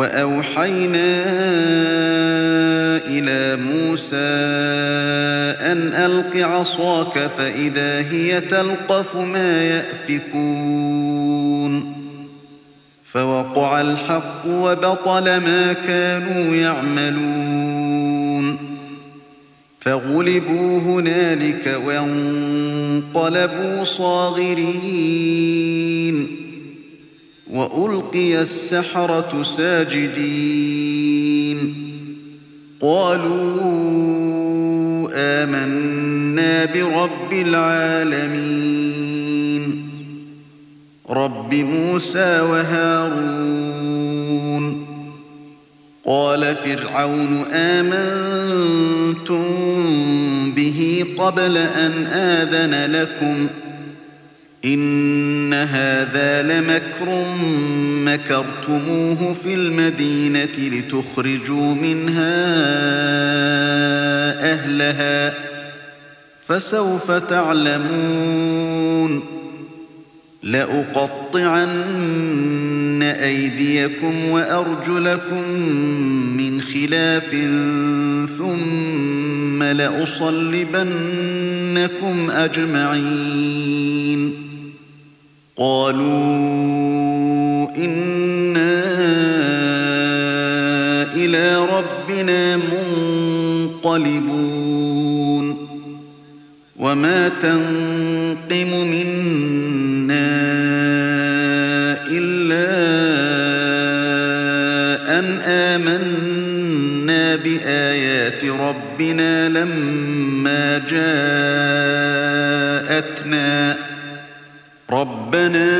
وأوحينا إلى موسى أن ألق عصاك فإذا هي تلقف ما يأفكون فوقع الحق وبطل ما كانوا يعملون فغلبوا هنالك وانقلبوا صاغرين وألقي السحرة ساجدين قالوا آمنا برب العالمين رب موسى وهارون قال فرعون آمنتم به قبل أن آذن لكم إن هذا لمكر مكرتموه في المدينة لتخرجوا منها أهلها فسوف تعلمون لأقطعن أيديكم وأرجلكم من خلاف ثم لأصلبنكم أجمعين قالوا إنا إلى ربنا منقلبون وما تنقم منا إلا أن آمنا بآيات ربنا لما جاءتنا ربنا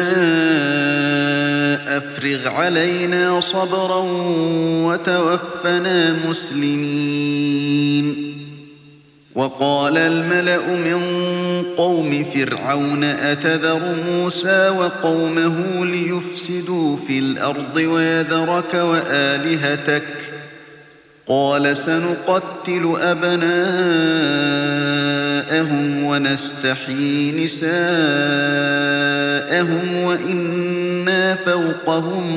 أفرغ علينا صبرا وتوفنا مسلمين وقال الملأ من قوم فرعون أتذر موسى وقومه ليفسدوا في الأرض ويذرك وآلهتك قال سنقتل أبناءهم ونستحيي نساءهم وإنا فوقهم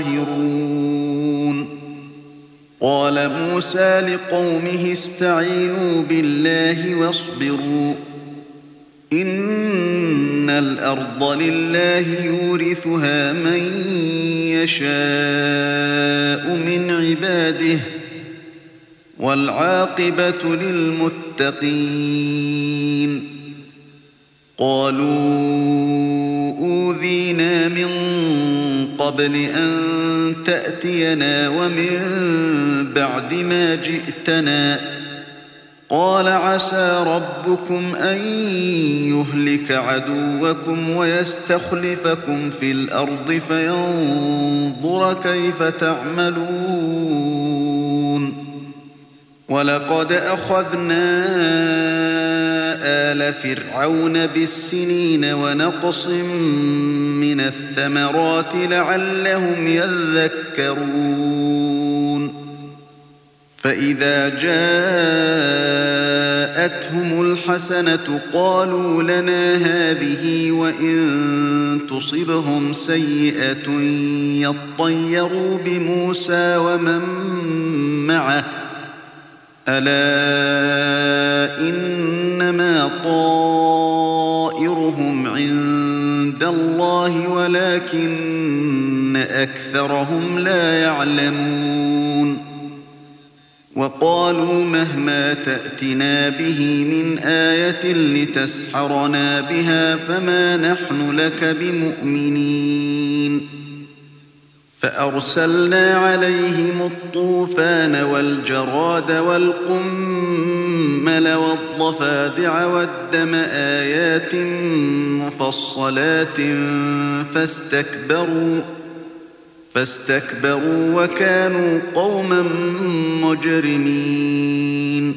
قاهرون قال موسى لقومه استعينوا بالله واصبروا إن الأرض لله يورثها من يشاء من عباده والعاقبة للمتقين قالوا أوذينا من قبل أن تأتينا ومن بعد ما جئتنا قال عسى ربكم أن يهلك عدوكم ويستخلفكم في الأرض فينظر كيف تعملون ولقد أخذنا آل فرعون بالسنين ونقص من الثمرات لعلهم يذكرون فإذا جاءتهم الحسنة قالوا لنا هذه وإن تصبهم سيئة يطيروا بموسى ومن معه ألا إنما طائرهم عند الله ولكن أكثرهم لا يعلمون وقالوا مهما تأتنا به من آية لتسحرنا بها فما نحن لك بمؤمنين فأرسلنا عليهم الطوفان والجراد والقمل والضفادع والدم آيات مفصلات فاستكبروا وكانوا قوما مجرمين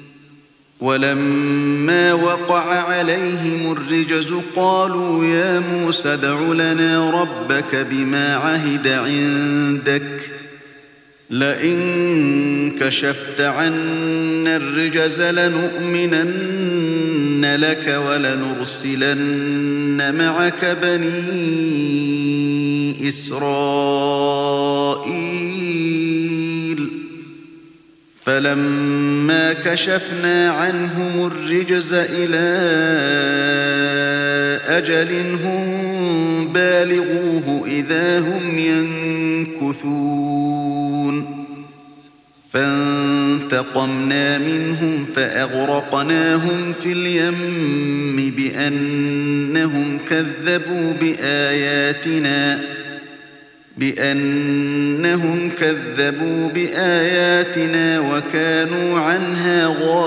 ولما وقع عليهم الرجز قالوا يا موسى ادع لنا ربك بما عهد عندك لئن كشفت عنا الرجز لنؤمنن لك ولنرسلن معك بني إسرائيل فلما كشفنا عنهم الرجز إلى أجل هم بالغوه إذا هم ينكثون فانتقمنا منهم فأغرقناهم في اليم بأنهم كذبوا بآياتنا وكانوا عنها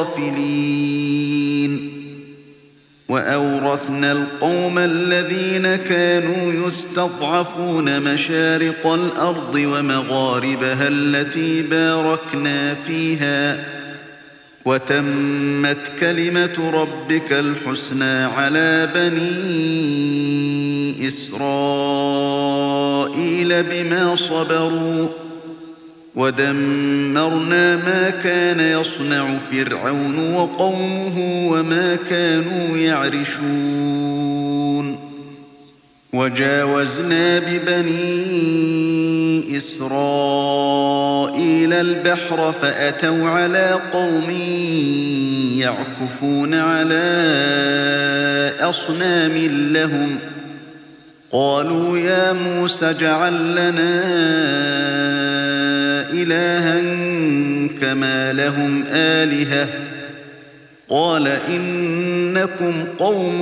غافلين وأورثنا القوم الذين كانوا يستضعفون مشارق الأرض ومغاربها التي باركنا فيها وتمت كلمة ربك الحسنى على بني إسرائيل بما صبروا ودمرنا ما كان يصنع فرعون وقومه وما كانوا يعرشون وجاوزنا ببني إسرائيل البحر فأتوا على قوم يعكفون على أصنام لهم قالوا يا موسى اجعل لنا إلها كما لهم آلهة قال إنكم قوم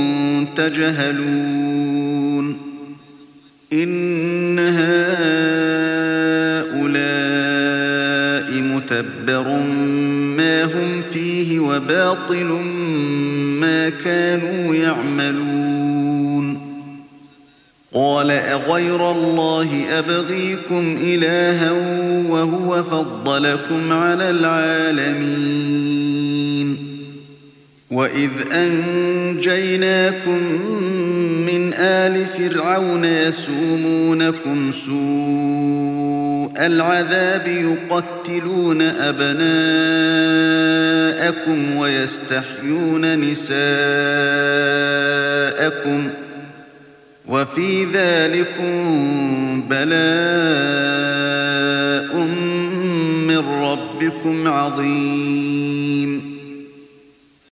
تجهلون إن هؤلاء متبر ما هم فيه وباطل ما كانوا يعملون قال أغير الله أبغيكم إلها وهو فضلكم على العالمين وإذ أنجيناكم من آل فرعون يسومونكم سوء العذاب يقتلون أبناءكم ويستحيون نساءكم وفي ذلكم بلاء من ربكم عظيم. وإذ أنجيناكم من آل فرعون يسومونكم سوء العذاب يقتلون أبناءكم ويستحيون نساءكم وفي ذلكم بلاء من ربكم عظيم